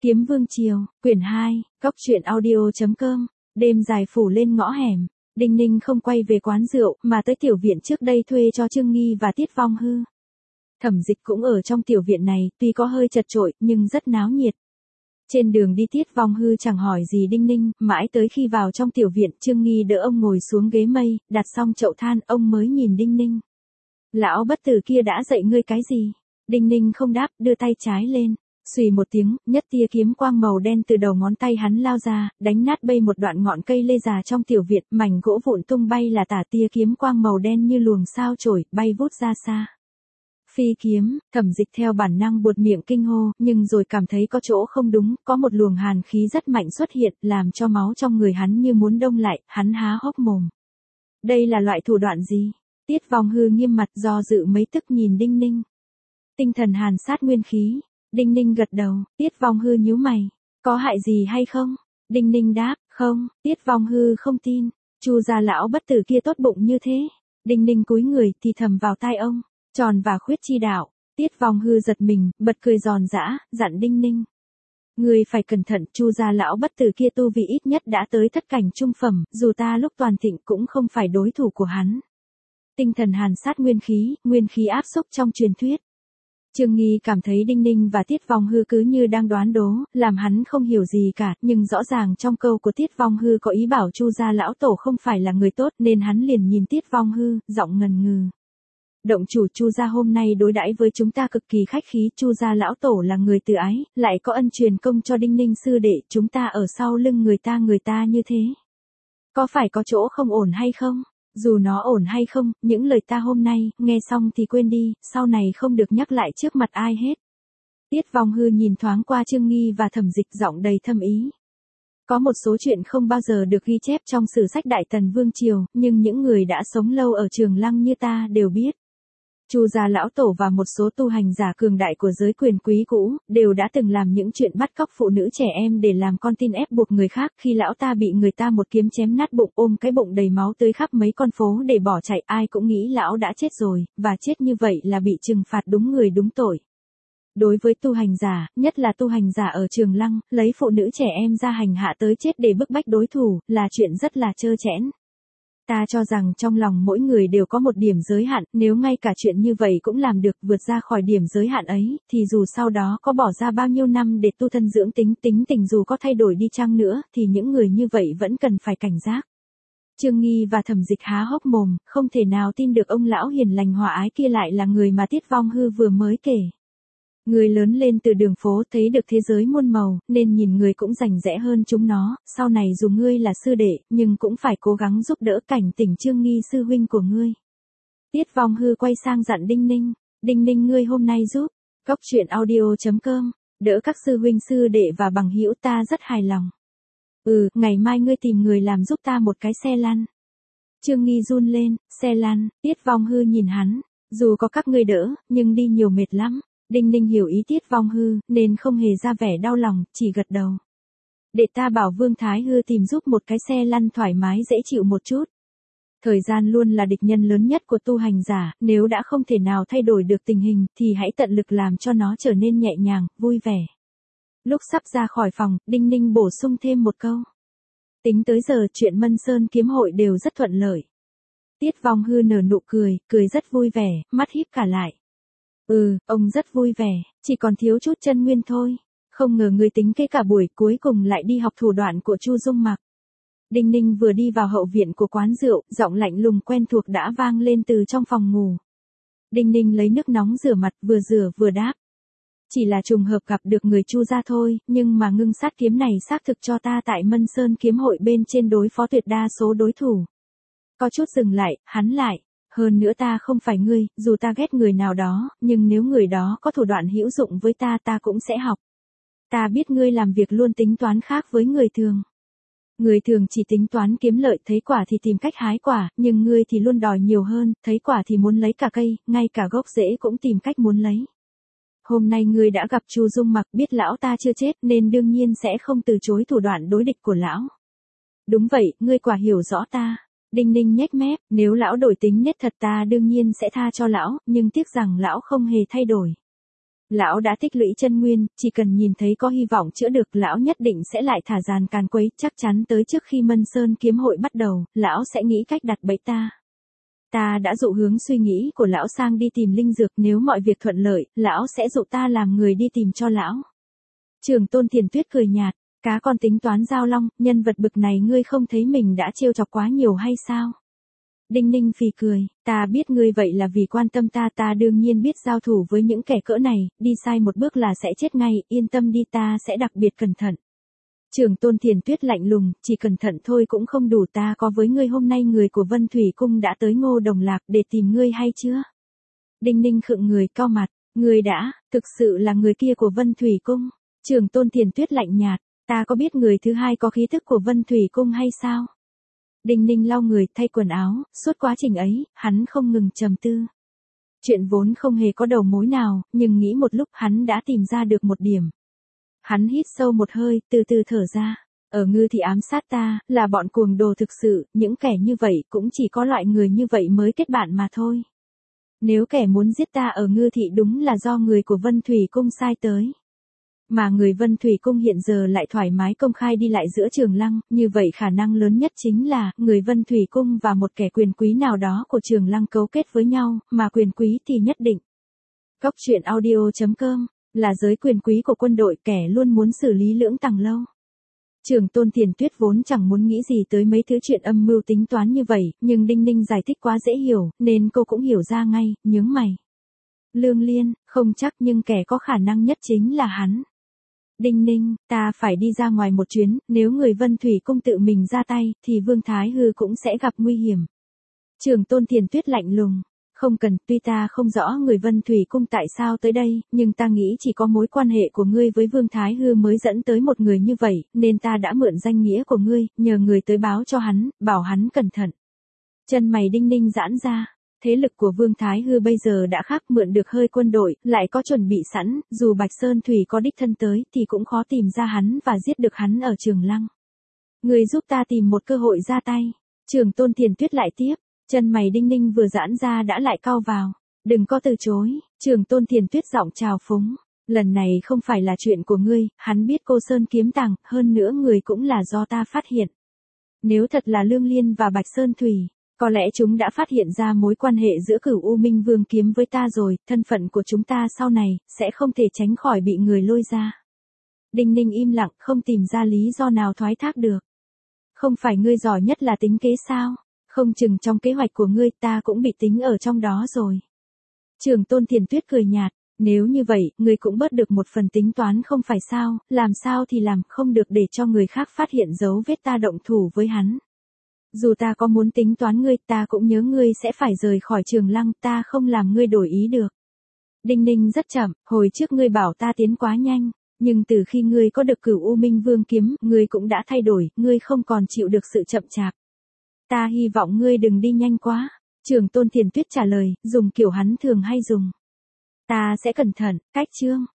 Kiếm Vương Triều, quyển 2, Góc truyện audio.com, đêm dài phủ lên ngõ hẻm, Đinh Ninh không quay về quán rượu mà tới tiểu viện trước đây thuê cho Trương Nghi và Tiết Vong Hư. Thẩm Dịch cũng ở trong tiểu viện này, tuy có hơi chật chội nhưng rất náo nhiệt. Trên đường đi Tiết Vong Hư chẳng hỏi gì Đinh Ninh, mãi tới khi vào trong tiểu viện Trương Nghi đỡ ông ngồi xuống ghế mây, đặt xong chậu than ông mới nhìn Đinh Ninh. Lão bất tử kia đã dạy ngươi cái gì? Đinh Ninh không đáp, đưa tay trái lên. Xùy một tiếng, nhất tia kiếm quang màu đen từ đầu ngón tay hắn lao ra, đánh nát bay một đoạn ngọn cây lê già trong tiểu viện, mảnh gỗ vụn tung bay là tả tia kiếm quang màu đen như luồng sao chổi, bay vút ra xa. Phi kiếm, Thẩm Dịch theo bản năng buột miệng kinh hô, nhưng rồi cảm thấy có chỗ không đúng, có một luồng hàn khí rất mạnh xuất hiện, làm cho máu trong người hắn như muốn đông lại, hắn há hốc mồm. Đây là loại thủ đoạn gì? Tiết Vong Hư nghiêm mặt do dự mấy tức nhìn Đinh Ninh. Tinh thần hàn sát nguyên khí. Đinh Ninh gật đầu, Tiết Vong Hư nhíu mày. Có hại gì hay không? Đinh Ninh đáp, không, Tiết Vong Hư không tin. Chu gia lão bất tử kia tốt bụng như thế. Đinh Ninh cúi người thì thầm vào tai ông. Tròn và khuyết chi đạo. Tiết Vong Hư giật mình, bật cười giòn giã, dặn Đinh Ninh. Người phải cẩn thận, Chu gia lão bất tử kia tu vị ít nhất đã tới thất cảnh trung phẩm, dù ta lúc toàn thịnh cũng không phải đối thủ của hắn. Tinh thần hàn sát nguyên khí áp xúc trong truyền thuyết. Trương Nghi cảm thấy Đinh Ninh và Tiết Vong Hư cứ như đang đoán đố, làm hắn không hiểu gì cả, nhưng rõ ràng trong câu của Tiết Vong Hư có ý bảo Chu gia lão tổ không phải là người tốt nên hắn liền nhìn Tiết Vong Hư, giọng ngần ngừ. Động chủ Chu gia hôm nay đối đãi với chúng ta cực kỳ khách khí, Chu gia lão tổ là người từ ái, lại có ân truyền công cho Đinh Ninh sư đệ, chúng ta ở sau lưng người ta như thế. Có phải có chỗ không ổn hay không? Dù nó ổn hay không, những lời ta hôm nay, nghe xong thì quên đi, sau này không được nhắc lại trước mặt ai hết. Tiết Vong Hư nhìn thoáng qua Trương Nghi và Thẩm Dịch giọng đầy thâm ý. Có một số chuyện không bao giờ được ghi chép trong sử sách Đại Tần Vương Triều, nhưng những người đã sống lâu ở Trường Lăng như ta đều biết. Chu gia lão tổ và một số tu hành giả cường đại của giới quyền quý cũ, đều đã từng làm những chuyện bắt cóc phụ nữ trẻ em để làm con tin ép buộc người khác. Khi lão ta bị người ta một kiếm chém nát bụng, ôm cái bụng đầy máu tới khắp mấy con phố để bỏ chạy, ai cũng nghĩ lão đã chết rồi, và chết như vậy là bị trừng phạt đúng người đúng tội. Đối với tu hành giả, nhất là tu hành giả ở Trường Lăng, lấy phụ nữ trẻ em ra hành hạ tới chết để bức bách đối thủ, là chuyện rất là trơ trẽn. Ta cho rằng trong lòng mỗi người đều có một điểm giới hạn, nếu ngay cả chuyện như vậy cũng làm được vượt ra khỏi điểm giới hạn ấy, thì dù sau đó có bỏ ra bao nhiêu năm để tu thân dưỡng tính tình dù có thay đổi đi chăng nữa, thì những người như vậy vẫn cần phải cảnh giác. Trương Nghi và Thẩm Dịch há hốc mồm, không thể nào tin được ông lão hiền lành hòa ái kia lại là người mà Tiết Vong Hư vừa mới kể. Người lớn lên từ đường phố thấy được thế giới muôn màu, nên nhìn người cũng rành rẽ hơn chúng nó, sau này dù ngươi là sư đệ, nhưng cũng phải cố gắng giúp đỡ cảnh tỉnh Trương Nghi sư huynh của ngươi. Tiết Vong Hư quay sang dặn Đinh Ninh ngươi hôm nay giúp, Góc truyện audio.com, đỡ các sư huynh sư đệ và bằng hữu ta rất hài lòng. Ngày mai ngươi tìm người làm giúp ta một cái xe lăn. Trương Nghi run lên, xe lăn, Tiết Vong Hư nhìn hắn, dù có các ngươi đỡ, nhưng đi nhiều mệt lắm. Đinh Ninh hiểu ý Tiết Vong Hư, nên không hề ra vẻ đau lòng, chỉ gật đầu. Để ta bảo Vương Thái Hư tìm giúp một cái xe lăn thoải mái dễ chịu một chút. Thời gian luôn là địch nhân lớn nhất của tu hành giả, nếu đã không thể nào thay đổi được tình hình, thì hãy tận lực làm cho nó trở nên nhẹ nhàng, vui vẻ. Lúc sắp ra khỏi phòng, Đinh Ninh bổ sung thêm một câu. Tính tới giờ chuyện Mân Sơn kiếm hội đều rất thuận lợi. Tiết Vong Hư nở nụ cười rất vui vẻ, mắt híp cả lại. Ông rất vui vẻ, chỉ còn thiếu chút chân nguyên thôi. Không ngờ người tính kế cả buổi cuối cùng lại đi học thủ đoạn của Chu Dung Mặc. Đinh Ninh vừa đi vào hậu viện của quán rượu, giọng lạnh lùng quen thuộc đã vang lên từ trong phòng ngủ. Đinh Ninh lấy nước nóng rửa mặt, vừa rửa vừa đáp. Chỉ là trùng hợp gặp được người Chu gia thôi, nhưng mà ngưng sát kiếm này xác thực cho ta tại Mân Sơn kiếm hội bên trên đối phó tuyệt đa số đối thủ. Có chút dừng lại, hắn lại. Hơn nữa ta không phải ngươi, dù ta ghét người nào đó, nhưng nếu người đó có thủ đoạn hữu dụng với ta cũng sẽ học. Ta biết ngươi làm việc luôn tính toán khác với người thường. Người thường chỉ tính toán kiếm lợi, thấy quả thì tìm cách hái quả, nhưng ngươi thì luôn đòi nhiều hơn, thấy quả thì muốn lấy cả cây, ngay cả gốc rễ cũng tìm cách muốn lấy. Hôm nay ngươi đã gặp Chu Dung Mặc, biết lão ta chưa chết nên đương nhiên sẽ không từ chối thủ đoạn đối địch của lão. Đúng vậy, ngươi quả hiểu rõ ta. Đinh Ninh nhếch mép, nếu lão đổi tính nết thật ta đương nhiên sẽ tha cho lão, nhưng tiếc rằng lão không hề thay đổi. Lão đã tích lũy chân nguyên, chỉ cần nhìn thấy có hy vọng chữa được, lão nhất định sẽ lại thả dàn càn quấy, chắc chắn tới trước khi Mân Sơn kiếm hội bắt đầu, lão sẽ nghĩ cách đặt bẫy ta. Ta đã dụ hướng suy nghĩ của lão sang đi tìm linh dược, nếu mọi việc thuận lợi, lão sẽ dụ ta làm người đi tìm cho lão. Trường Tôn Thiền Tuyết cười nhạt, cá con tính toán giao long, nhân vật bực này ngươi không thấy mình đã trêu chọc quá nhiều hay sao? Đinh Ninh phì cười, ta biết ngươi vậy là vì quan tâm ta, ta đương nhiên biết giao thủ với những kẻ cỡ này, đi sai một bước là sẽ chết ngay, yên tâm đi, ta sẽ đặc biệt cẩn thận. Trường Tôn Thiền Tuyết lạnh lùng, chỉ cẩn thận thôi cũng không đủ, ta có với ngươi hôm nay người của Vân Thủy Cung đã tới Ngô Đồng Lạc để tìm ngươi hay chưa? Đinh Ninh khựng người, cau mặt, ngươi đã, thực sự là người kia của Vân Thủy Cung? Trường Tôn Thiền Tuyết lạnh nhạt, ta có biết người thứ hai có khí thức của Vân Thủy Cung hay sao? Đinh Ninh lau người, thay quần áo, suốt quá trình ấy, hắn không ngừng trầm tư. Chuyện vốn không hề có đầu mối nào, nhưng nghĩ một lúc hắn đã tìm ra được một điểm. Hắn hít sâu một hơi, từ từ thở ra. Ở Ngư Thị ám sát ta, là bọn cuồng đồ thực sự, những kẻ như vậy cũng chỉ có loại người như vậy mới kết bạn mà thôi. Nếu kẻ muốn giết ta ở Ngư Thị đúng là do người của Vân Thủy Cung sai tới. Mà người Vân Thủy Cung hiện giờ lại thoải mái công khai đi lại giữa Trường Lăng, như vậy khả năng lớn nhất chính là, người Vân Thủy Cung và một kẻ quyền quý nào đó của Trường Lăng cấu kết với nhau, mà quyền quý thì nhất định. Cóc truyện audio.com, là giới quyền quý của quân đội, kẻ luôn muốn xử lý Lưỡng Tằng Lâu. Trường Tôn Thiền Tuyết vốn chẳng muốn nghĩ gì tới mấy thứ chuyện âm mưu tính toán như vậy, nhưng Đinh Ninh giải thích quá dễ hiểu, nên cô cũng hiểu ra ngay, nhướng mày. Lương Liên, không chắc nhưng kẻ có khả năng nhất chính là hắn. Đinh Ninh, ta phải đi ra ngoài một chuyến, nếu người Vân Thủy Cung tự mình ra tay, thì Vương Thái Hư cũng sẽ gặp nguy hiểm. Trường Tôn Thiền Tuyết lạnh lùng, không cần, tuy ta không rõ người Vân Thủy Cung tại sao tới đây, nhưng ta nghĩ chỉ có mối quan hệ của ngươi với Vương Thái Hư mới dẫn tới một người như vậy, nên ta đã mượn danh nghĩa của ngươi, nhờ người tới báo cho hắn, bảo hắn cẩn thận. Chân mày Đinh Ninh giãn ra. Thế lực của Vương Thái Hư bây giờ đã khác, mượn được hơi quân đội, lại có chuẩn bị sẵn, dù Bạch Sơn Thủy có đích thân tới thì cũng khó tìm ra hắn và giết được hắn ở Trường Lăng. Người giúp ta tìm một cơ hội ra tay. Trường Tôn Thiền Tuyết lại tiếp, chân mày Đinh Ninh vừa giãn ra đã lại cau vào. Đừng có từ chối, Trường Tôn Thiền Tuyết giọng trào phúng. Lần này không phải là chuyện của ngươi, hắn biết cô Sơn kiếm tàng, hơn nữa người cũng là do ta phát hiện. Nếu thật là Lương Liên và Bạch Sơn Thủy, có lẽ chúng đã phát hiện ra mối quan hệ giữa Cửu U Minh Vương kiếm với ta rồi, thân phận của chúng ta sau này, sẽ không thể tránh khỏi bị người lôi ra. Đinh Ninh im lặng, không tìm ra lý do nào thoái thác được. Không phải ngươi giỏi nhất là tính kế sao? Không chừng trong kế hoạch của ngươi ta cũng bị tính ở trong đó rồi. Trường Tôn Thiền Tuyết cười nhạt, nếu như vậy, ngươi cũng bớt được một phần tính toán không phải sao, làm sao thì làm, không được để cho người khác phát hiện dấu vết ta động thủ với hắn. Dù ta có muốn tính toán ngươi, ta cũng nhớ ngươi sẽ phải rời khỏi Trường Lăng, ta không làm ngươi đổi ý được. Đinh Ninh rất chậm, hồi trước ngươi bảo ta tiến quá nhanh, nhưng từ khi ngươi có được Cửu U Minh Vương kiếm, ngươi cũng đã thay đổi, ngươi không còn chịu được sự chậm chạp. Ta hy vọng ngươi đừng đi nhanh quá. Trường Tôn Thiền Tuyết trả lời, dùng kiểu hắn thường hay dùng. Ta sẽ cẩn thận, cách chương.